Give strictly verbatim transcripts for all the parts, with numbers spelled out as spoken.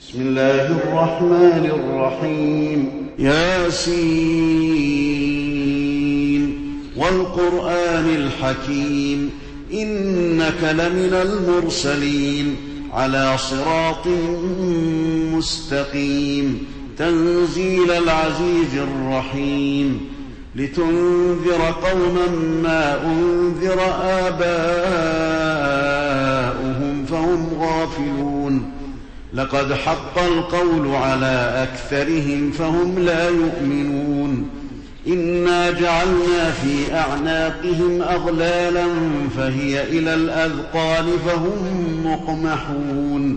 بسم الله الرحمن الرحيم ياسين والقرآن الحكيم إنك لمن المرسلين على صراط مستقيم تنزيل العزيز الرحيم لتنذر قوما ما أنذر آباؤهم فهم غافلون لقد حق القول على أكثرهم فهم لا يؤمنون إنا جعلنا في أعناقهم أغلالا فهي إلى الأذقان فهم مقمحون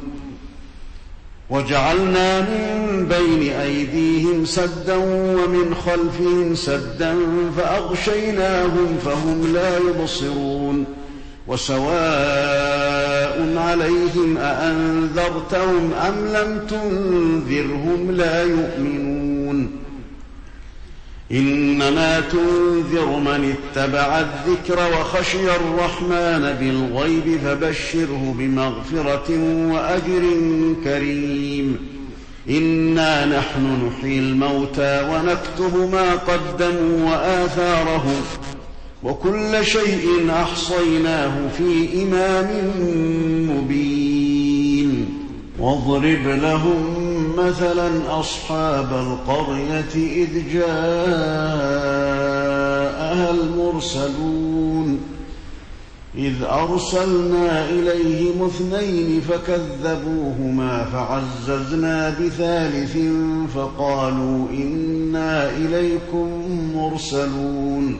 وجعلنا من بين أيديهم سدا ومن خلفهم سدا فأغشيناهم فهم لا يبصرون وسواء عليهم أأنذرتهم أم لم تنذرهم لا يؤمنون إنما تنذر من اتبع الذكر وخشي الرحمن بالغيب فبشره بمغفرة وأجر كريم إنا نحن نحيي الموتى ونكتب ما قدموا وآثارهم وكل شيء أحصيناه في إمام مبين واضرب لهم مثلا أصحاب القرية إذ جاءها المرسلون إذ أرسلنا إليهم اثنين فكذبوهما فعززنا بثالث فقالوا إنا إليكم مرسلون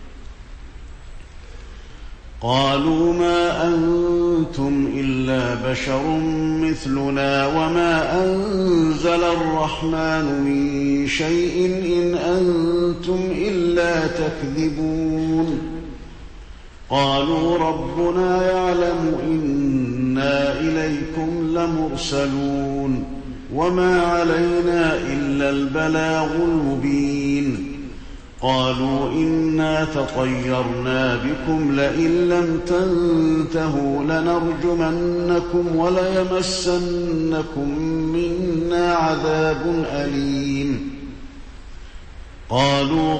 قالوا ما أنتم إلا بشر مثلنا وما أنزل الرحمن من شيء إن أنتم إلا تكذبون قالوا ربنا يعلم إنا إليكم لمرسلون وما علينا إلا البلاغ المبين قالوا إنا تطيرنا بكم لئن لم تنتهوا لنرجمنكم وليمسنكم منا عذاب أليم قالوا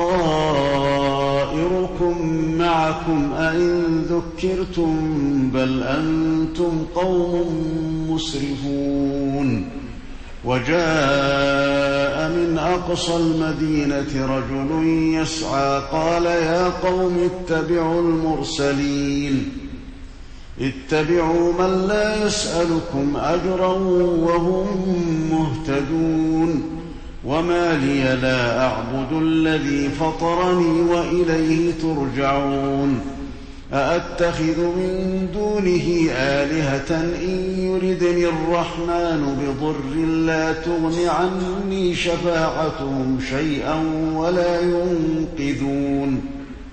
طائركم معكم أئن ذكرتم بل أنتم قوم مسرفون وجاء من أقصى المدينة رجل يسعى قال يا قوم اتبعوا المرسلين اتبعوا من لا يسألكم أجرا وهم مهتدون وما لي لا أعبد الذي فطرني وإليه ترجعون أأتخذ من دونه آلهة إن يردني الرحمن بضر لا تغن عني شفاعتهم شيئا ولا ينقذون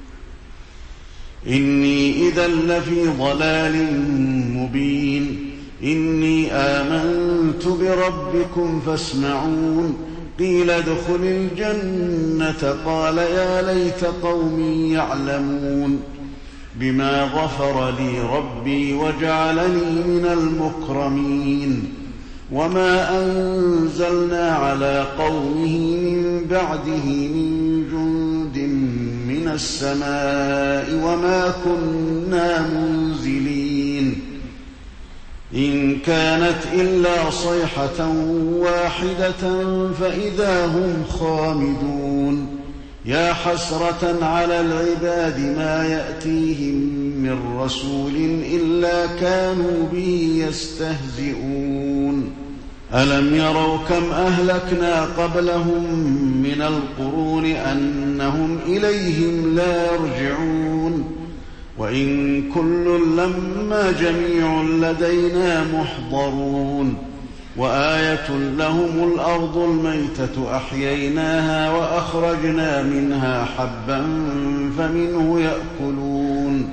إني إذا لفي ضلال مبين إني آمنت بربكم فاسمعون قيل ادخل الجنة قال يا ليت قومي يعلمون بما غفر لي ربي وجعلني من المكرمين وما أنزلنا على قومه من بعده من جند من السماء وما كنا منزلين إن كانت إلا صيحة واحدة فإذا هم خامدون يا حسرة على العباد ما يأتيهم من رسول إلا كانوا به يستهزئون ألم يروا كم أهلكنا قبلهم من القرون أنهم إليهم لا يرجعون وإن كل لما جميع لدينا محضرون وآية لهم الأرض الميتة أحييناها وأخرجنا منها حبا فمنه يأكلون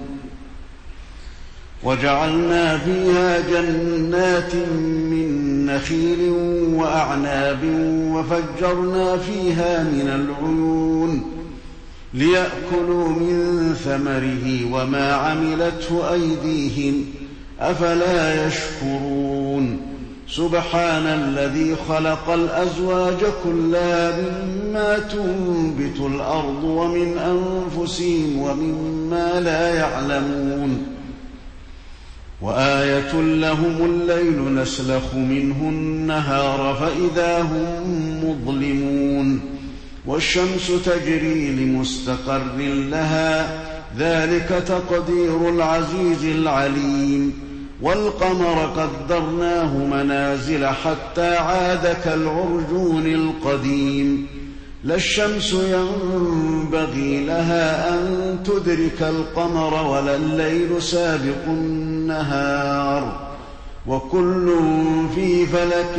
وجعلنا فيها جنات من نخيل وأعناب وفجرنا فيها من العيون ليأكلوا من ثمره وما عملته أيديهم أفلا يشكرون سبحان الذي خلق الأزواج كلها مما تنبت الأرض ومن أنفسهم ومما لا يعلمون وآية لهم الليل نسلخ منه النهار فإذا هم مظلمون والشمس تجري لمستقر لها ذلك تقدير العزيز العليم والقمر قدرناه منازل حتى عاد كالعرجون القديم لا الشمس ينبغي لها أن تدرك القمر ولا الليل سابق النهار وكل في فلك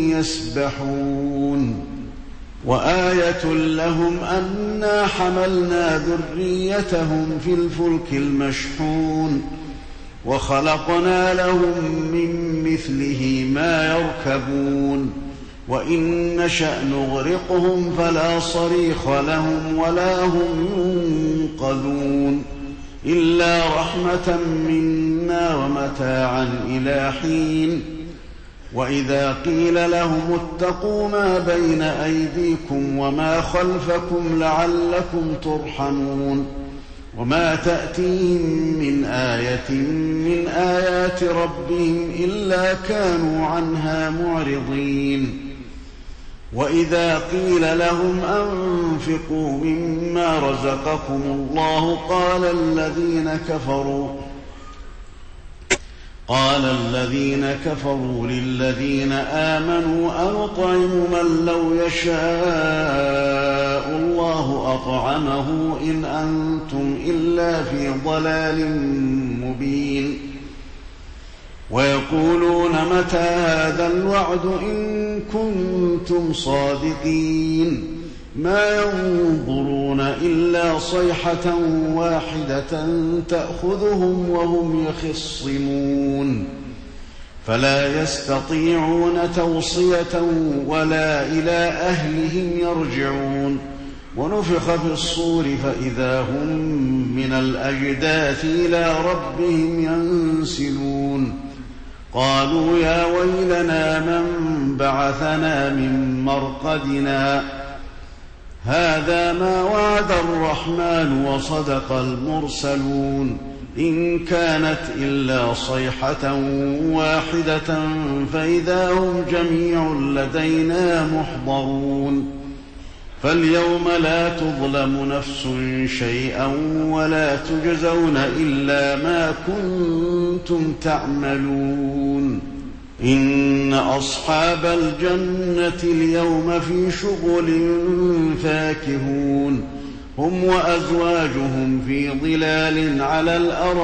يسبحون وآية لهم أنا حملنا ذريتهم في الفلك المشحون وخلقنا لهم من مثله ما يركبون وإن نشأ نغرقهم فلا صريخ لهم ولا هم ينقذون إلا رحمة منا ومتاعا إلى حين وإذا قيل لهم اتقوا ما بين أيديكم وما خلفكم لعلكم ترحمون وما تأتيهم من آية من آيات ربهم إلا كانوا عنها معرضين وإذا قيل لهم أنفقوا مما رزقكم الله قال الذين كفروا قال الذين كفروا للذين آمنوا أنطعم من لو يشاء الله أطعمه إن أنتم إلا في ضلال مبين ويقولون متى هذا الوعد إن كنتم صادقين ما ينظرون إلا صيحة واحدة تأخذهم وهم يخصمون فلا يستطيعون توصية ولا إلى أهلهم يرجعون ونفخ في الصور فإذا هم من الأجداث إلى ربهم ينسلون قالوا يا ويلنا من بعثنا من مرقدنا هذا ما وعد الرحمن وصدق المرسلون إن كانت إلا صيحة واحدة فإذا هم جميع لدينا محضرون فاليوم لا تظلم نفس شيئا ولا تجزون إلا ما كنتم تعملون إن أصحاب الجنة اليوم في شغل فاكهون هم وأزواجهم في ظلال على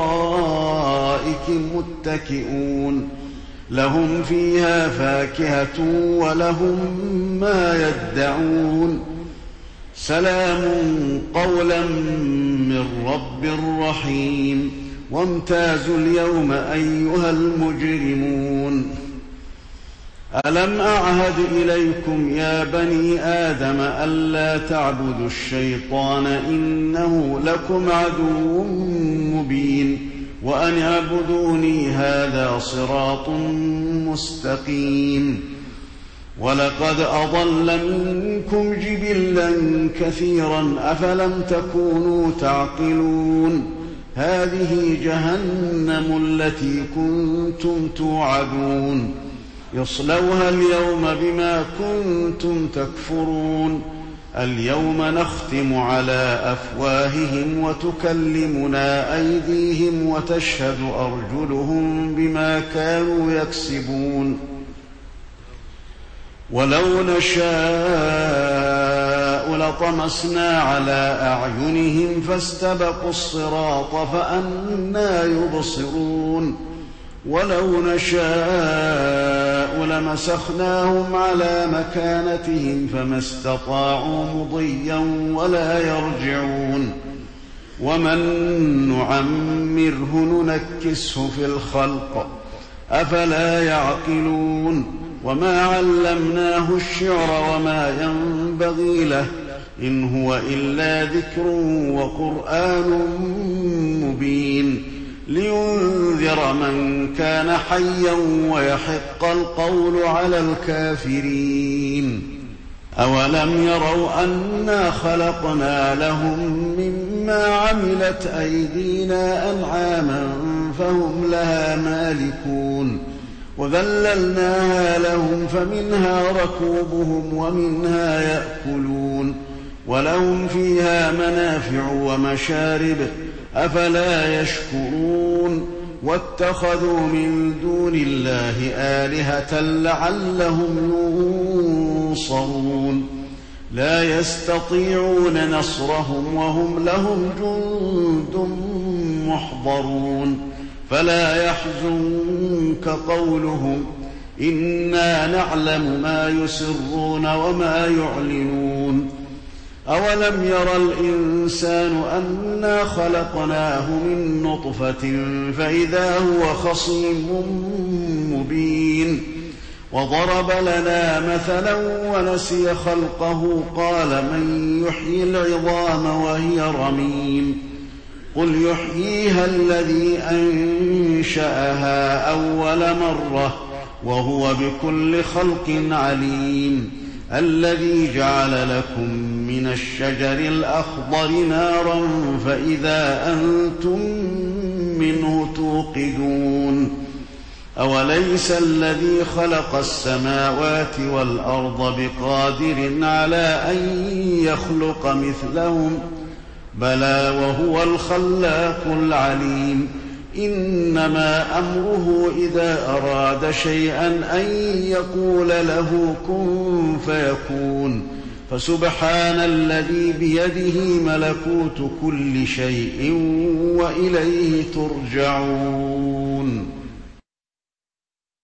الأرائك متكئون لهم فيها فاكهة ولهم ما يدعون سلام قولا من رب رحيم وامتازوا اليوم أيها المجرمون ألم أعهد إليكم يا بني آدم ألا تعبدوا الشيطان إنه لكم عدو مبين وأن اعبدوني هذا صراط مستقيم ولقد أضل منكم جبلا كثيرا أفلم تكونوا تعقلون هذه جهنم التي كنتم توعدون يصلوها اليوم بما كنتم تكفرون اليوم نختم على أفواههم وتكلمنا أيديهم وتشهد أرجلهم بما كانوا يكسبون ولو نشاء لطمسنا على أعينهم فاستبقوا الصراط فأنى يبصرون ولو نشاء لمسخناهم على مكانتهم فما استطاعوا مضيا ولا يرجعون ومن نعمره ننكسه في الخلق أفلا يعقلون وما علمناه الشعر وما ينبغي له إن هو إلا ذكر وقرآن مبين لينذر من كان حيا ويحق القول على الكافرين. أولم يروا أنا خلقنا لهم مما عملت أيدينا أنعاما فهم لها مالكون وذللناها لهم فمنها ركوبهم ومنها يأكلون ولهم فيها منافع ومشارب أفلا يشكرون واتخذوا من دون الله آلهة لعلهم ينصرون لا يستطيعون نصرهم وهم لهم جند محضرون فلا يحزنك قولهم إنا نعلم ما يسرون وما يعلنون. أولم ير الإنسان أنا خلقناه من نطفة فإذا هو خصيم مبين وضرب لنا مثلا ونسي خلقه قال من يحيي العظام وهي رميم قل يحييها الذي أنشأها أول مرة وهو بكل خلق عليم الذي جعل لكم من الشجر الأخضر نارا فإذا أنتم منه توقدون أوليس الذي خلق السماوات والأرض بقادر على أن يخلق مثلهم بلى وهو الخلاق العليم إنما أمره إذا أراد شيئا أن يقول له كن فيكون فسبحان الذي بيده ملكوت كل شيء وإليه ترجعون.